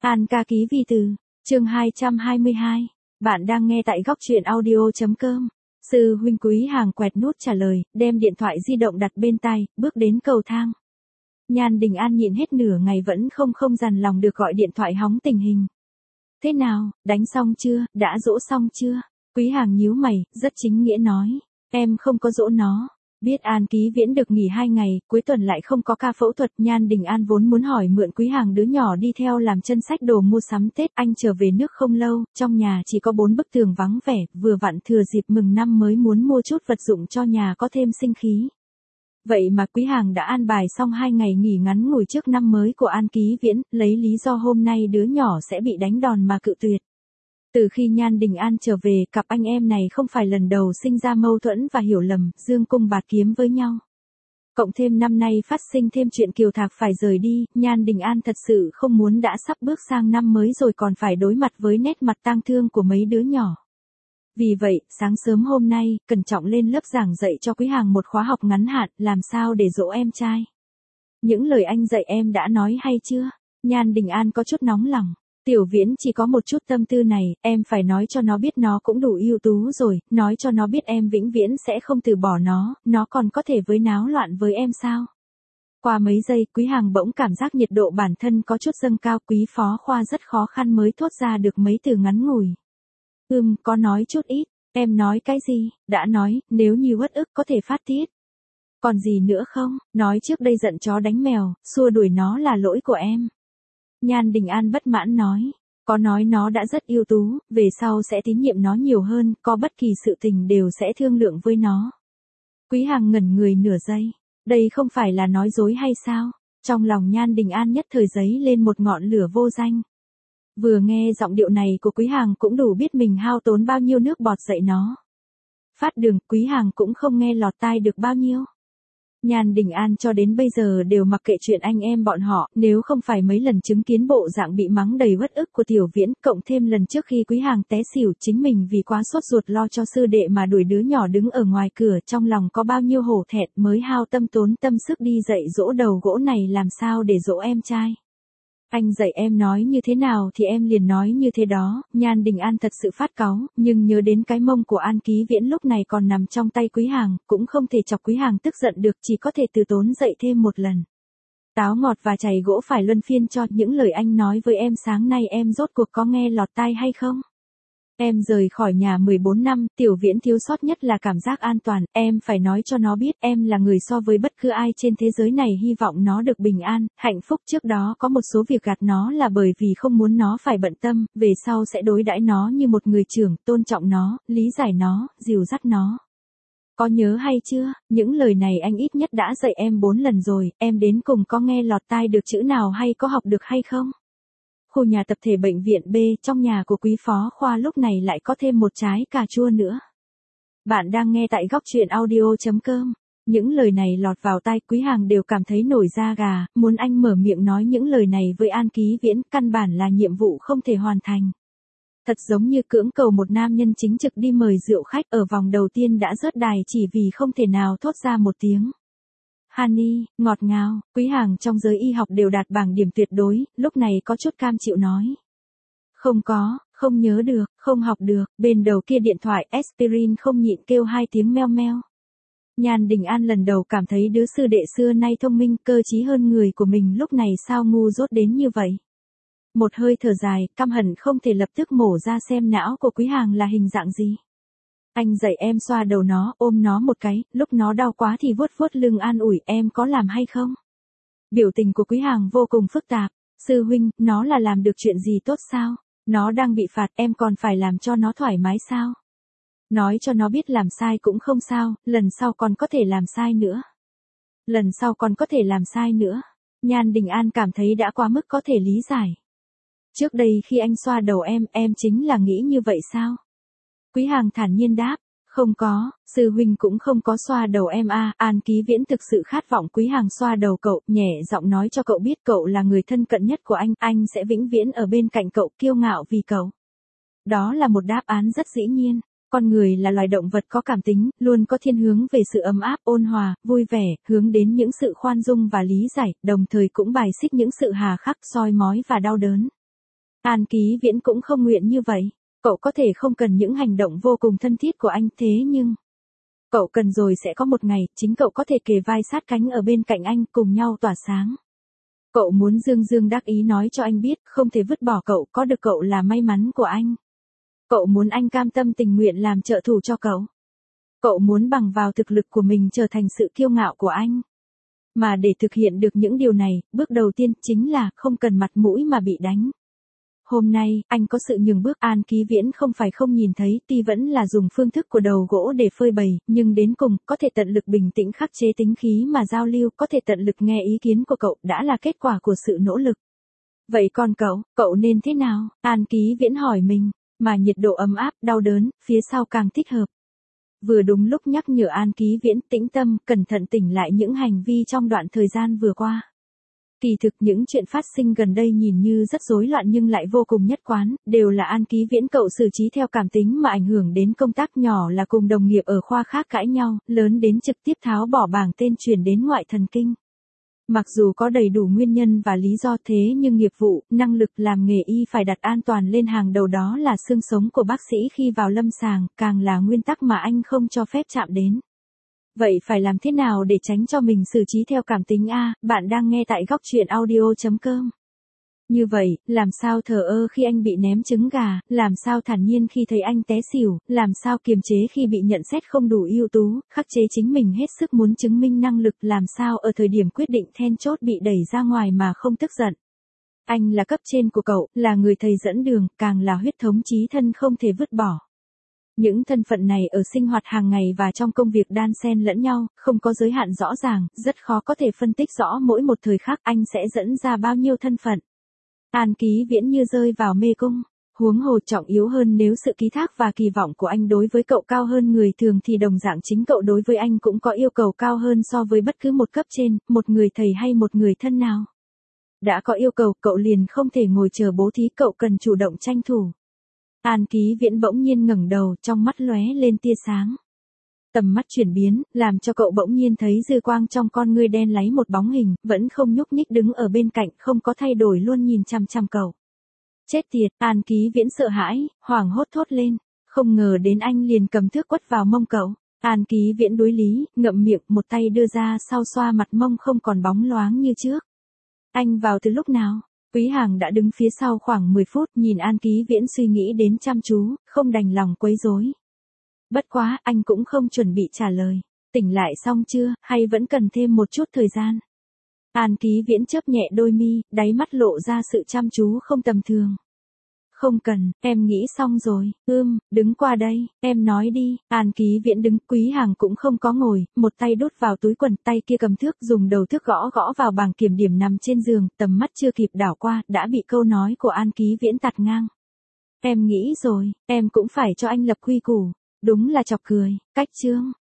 An ca ký vi từ, chương 222. Bạn đang nghe tại góc truyện audio.com. Sư huynh Quý Hàng quẹt nút trả lời, đem điện thoại di động đặt bên tai, bước đến cầu thang. Nhan Đình An nhịn hết nửa ngày vẫn không dằn lòng được gọi điện thoại hóng tình hình. Thế nào, đánh xong chưa, đã dỗ xong chưa? Quý Hàng nhíu mày, rất chính nghĩa nói. Em không có dỗ nó. Biết An Ký Viễn được nghỉ 2 ngày, cuối tuần lại không có ca phẫu thuật. Nhan Đình An vốn muốn hỏi mượn Quý Hàng đứa nhỏ đi theo làm chân xách đồ mua sắm Tết. Anh trở về nước không lâu, trong nhà chỉ có 4 bức tường vắng vẻ, vừa vặn thừa dịp mừng năm mới muốn mua chút vật dụng cho nhà có thêm sinh khí. Vậy mà Quý Hàng đã an bài xong 2 ngày nghỉ ngắn ngủi trước năm mới của An Ký Viễn, lấy lý do hôm nay đứa nhỏ sẽ bị đánh đòn mà cự tuyệt. Từ khi Nhan Đình An trở về, cặp anh em này không phải lần đầu sinh ra mâu thuẫn và hiểu lầm, dương cung bạt kiếm với nhau. Cộng thêm năm nay phát sinh thêm chuyện Kiều Thạc phải rời đi, Nhan Đình An thật sự không muốn đã sắp bước sang năm mới rồi còn phải đối mặt với nét mặt tang thương của mấy đứa nhỏ. Vì vậy, sáng sớm hôm nay, cẩn trọng lên lớp giảng dạy cho Quý Hàng một khóa học ngắn hạn, làm sao để dỗ em trai. Những lời anh dạy em đã nói hay chưa? Nhan Đình An có chút nóng lòng. Tiểu Viễn chỉ có một chút tâm tư này, em phải nói cho nó biết nó cũng đủ ưu tú rồi, nói cho nó biết em vĩnh viễn sẽ không từ bỏ nó còn có thể với náo loạn với em sao? Qua mấy giây, Quý Hàng bỗng cảm giác nhiệt độ bản thân có chút dâng cao, Quý phó khoa rất khó khăn mới thốt ra được mấy từ ngắn ngủi. Có nói chút ít, em nói cái gì? Đã nói, nếu như uất ức có thể phát tiết. Còn gì nữa không? Nói trước đây giận chó đánh mèo, xua đuổi nó là lỗi của em. Nhan Đình An bất mãn nói, có nói nó đã rất ưu tú, về sau sẽ tín nhiệm nó nhiều hơn, có bất kỳ sự tình đều sẽ thương lượng với nó. Quý Hàng ngẩn người nửa giây, đây không phải là nói dối hay sao? Trong lòng Nhan Đình An nhất thời giấy lên một ngọn lửa vô danh. Vừa nghe giọng điệu này của Quý Hàng cũng đủ biết mình hao tốn bao nhiêu nước bọt dạy nó. Phát đường, Quý Hàng cũng không nghe lọt tai được bao nhiêu. Nhan Đình An cho đến bây giờ đều mặc kệ chuyện anh em bọn họ, nếu không phải mấy lần chứng kiến bộ dạng bị mắng đầy uất ức của Tiểu Viễn, cộng thêm lần trước khi Quý Hàng té xỉu chính mình vì quá sốt ruột lo cho sư đệ mà đuổi đứa nhỏ đứng ở ngoài cửa, trong lòng có bao nhiêu hổ thẹn mới hao tâm tốn tâm sức đi dạy dỗ đầu gỗ này làm sao để dỗ em trai. Anh dạy em nói như thế nào thì em liền nói như thế đó. Nhan Đình An thật sự phát cáu, nhưng nhớ đến cái mông của An Ký Viễn lúc này còn nằm trong tay Quý Hàng, cũng không thể chọc Quý Hàng tức giận được, chỉ có thể từ tốn dạy thêm một lần. Táo ngọt và chày gỗ phải luân phiên cho. Những lời anh nói với em sáng nay em rốt cuộc có nghe lọt tai hay không? Em rời khỏi nhà 14 năm, Tiểu Viễn thiếu sót nhất là cảm giác an toàn, em phải nói cho nó biết em là người so với bất cứ ai trên thế giới này hy vọng nó được bình an, hạnh phúc. Trước đó có một số việc gạt nó là bởi vì không muốn nó phải bận tâm, về sau sẽ đối đãi nó như một người trưởng, tôn trọng nó, lý giải nó, dìu dắt nó. Có nhớ hay chưa, những lời này anh ít nhất đã dạy em 4 lần rồi, em đến cùng có nghe lọt tai được chữ nào hay có học được hay không? Khu nhà tập thể bệnh viện B, trong nhà của Quý phó khoa lúc này lại có thêm một trái cà chua nữa. Bạn đang nghe tại góc truyện audio.com. Những lời này lọt vào tai Quý Hàng đều cảm thấy nổi da gà, muốn anh mở miệng nói những lời này với An Ký Viễn, căn bản là nhiệm vụ không thể hoàn thành. Thật giống như cưỡng cầu một nam nhân chính trực đi mời rượu khách ở vòng đầu tiên đã rớt đài chỉ vì không thể nào thốt ra một tiếng honey, ngọt ngào. Quý Hàng trong giới y học đều đạt bảng điểm tuyệt đối, lúc này có chút cam chịu nói. Không nhớ được, không học được. Bên đầu kia điện thoại aspirin không nhịn kêu 2 tiếng meo meo. Nhan Đình An lần đầu cảm thấy đứa sư đệ xưa nay thông minh cơ trí hơn người của mình lúc này sao ngu dốt đến như vậy. Một hơi thở dài, căm hận không thể lập tức mổ ra xem não của Quý Hàng là hình dạng gì. Anh dạy em xoa đầu nó, ôm nó một cái, lúc nó đau quá thì vuốt vuốt lưng an ủi, em có làm hay không? Biểu tình của Quý Hàng vô cùng phức tạp. Sư huynh, nó là làm được chuyện gì tốt sao? Nó đang bị phạt, em còn phải làm cho nó thoải mái sao? Nói cho nó biết làm sai cũng không sao, lần sau còn có thể làm sai nữa. Lần sau còn có thể làm sai nữa. Nhan Đình An cảm thấy đã quá mức có thể lý giải. Trước đây khi anh xoa đầu em chính là nghĩ như vậy sao? Quý Hàng thản nhiên đáp, không có, sư huynh cũng không có xoa đầu em à. An Ký Viễn thực sự khát vọng Quý Hàng xoa đầu cậu, nhẹ giọng nói cho cậu biết cậu là người thân cận nhất của anh sẽ vĩnh viễn ở bên cạnh cậu, kiêu ngạo vì cậu. Đó là một đáp án rất dĩ nhiên, con người là loài động vật có cảm tính, luôn có thiên hướng về sự ấm áp, ôn hòa, vui vẻ, hướng đến những sự khoan dung và lý giải, đồng thời cũng bài xích những sự hà khắc, soi mói và đau đớn. An Ký Viễn cũng không nguyện như vậy. Cậu có thể không cần những hành động vô cùng thân thiết của anh thế nhưng... Cậu cần rồi sẽ có một ngày, chính cậu có thể kề vai sát cánh ở bên cạnh anh cùng nhau tỏa sáng. Cậu muốn dương dương đắc ý nói cho anh biết, không thể vứt bỏ cậu, có được cậu là may mắn của anh. Cậu muốn anh cam tâm tình nguyện làm trợ thủ cho cậu. Cậu muốn bằng vào thực lực của mình trở thành sự kiêu ngạo của anh. Mà để thực hiện được những điều này, bước đầu tiên chính là không cần mặt mũi mà bị đánh. Hôm nay, anh có sự nhường bước. An Ký Viễn không phải không nhìn thấy, tuy vẫn là dùng phương thức của đầu gỗ để phơi bày, nhưng đến cùng, có thể tận lực bình tĩnh khắc chế tính khí mà giao lưu, có thể tận lực nghe ý kiến của cậu, đã là kết quả của sự nỗ lực. Vậy còn cậu nên thế nào? An Ký Viễn hỏi mình, mà nhiệt độ ấm áp, đau đớn, phía sau càng thích hợp. Vừa đúng lúc nhắc nhở An Ký Viễn tĩnh tâm, cẩn thận tỉnh lại những hành vi trong đoạn thời gian vừa qua. Kỳ thực những chuyện phát sinh gần đây nhìn như rất rối loạn nhưng lại vô cùng nhất quán, đều là An Ký Viễn cậu xử trí theo cảm tính mà ảnh hưởng đến công tác, nhỏ là cùng đồng nghiệp ở khoa khác cãi nhau, lớn đến trực tiếp tháo bỏ bảng tên chuyển đến ngoại thần kinh. Mặc dù có đầy đủ nguyên nhân và lý do thế nhưng nghiệp vụ, năng lực làm nghề y phải đặt an toàn lên hàng đầu, đó là xương sống của bác sĩ khi vào lâm sàng, càng là nguyên tắc mà anh không cho phép chạm đến. Vậy phải làm thế nào để tránh cho mình xử trí theo cảm tính a? Bạn đang nghe tại góc truyện audio.com. Như vậy, làm sao thờ ơ khi anh bị ném trứng gà, làm sao thản nhiên khi thấy anh té xỉu, làm sao kiềm chế khi bị nhận xét không đủ ưu tú, khắc chế chính mình hết sức muốn chứng minh năng lực, làm sao ở thời điểm quyết định then chốt bị đẩy ra ngoài mà không tức giận. Anh là cấp trên của cậu, là người thầy dẫn đường, càng là huyết thống chí thân không thể vứt bỏ. Những thân phận này ở sinh hoạt hàng ngày và trong công việc đan xen lẫn nhau, không có giới hạn rõ ràng, rất khó có thể phân tích rõ mỗi một thời khắc anh sẽ dẫn ra bao nhiêu thân phận. An Ký Viễn như rơi vào mê cung, huống hồ trọng yếu hơn, nếu sự ký thác và kỳ vọng của anh đối với cậu cao hơn người thường thì đồng dạng chính cậu đối với anh cũng có yêu cầu cao hơn so với bất cứ một cấp trên, một người thầy hay một người thân nào. Đã có yêu cầu, cậu liền không thể ngồi chờ bố thí, cậu cần chủ động tranh thủ. An Ký Viễn bỗng nhiên ngẩng đầu, trong mắt lóe lên tia sáng. Tầm mắt chuyển biến, làm cho cậu bỗng nhiên thấy dư quang trong con ngươi đen láy một bóng hình, vẫn không nhúc nhích đứng ở bên cạnh, không có thay đổi, luôn nhìn chằm chằm cậu. Chết tiệt, An Ký Viễn sợ hãi, hoảng hốt thốt lên, không ngờ đến anh liền cầm thước quất vào mông cậu. An Ký Viễn đối lý, ngậm miệng, một tay đưa ra sau xoa mặt mông không còn bóng loáng như trước. Anh vào từ lúc nào? Quý Hàng đã đứng phía sau khoảng 10 phút, nhìn An Ký Viễn suy nghĩ đến chăm chú, không đành lòng quấy rối. Bất quá, anh cũng không chuẩn bị trả lời. Tỉnh lại xong chưa, hay vẫn cần thêm một chút thời gian? An Ký Viễn chớp nhẹ đôi mi, đáy mắt lộ ra sự chăm chú không tầm thường. Không cần, em nghĩ xong rồi. Đứng qua đây, em nói đi. An Ký Viễn đứng, Quý Hàng cũng không có ngồi, một tay đút vào túi quần, tay kia cầm thước, dùng đầu thước gõ gõ vào bảng kiểm điểm nằm trên giường, tầm mắt chưa kịp đảo qua, đã bị câu nói của An Ký Viễn tạt ngang. Em nghĩ rồi, em cũng phải cho anh lập quy củ. Đúng là chọc cười, cách chương.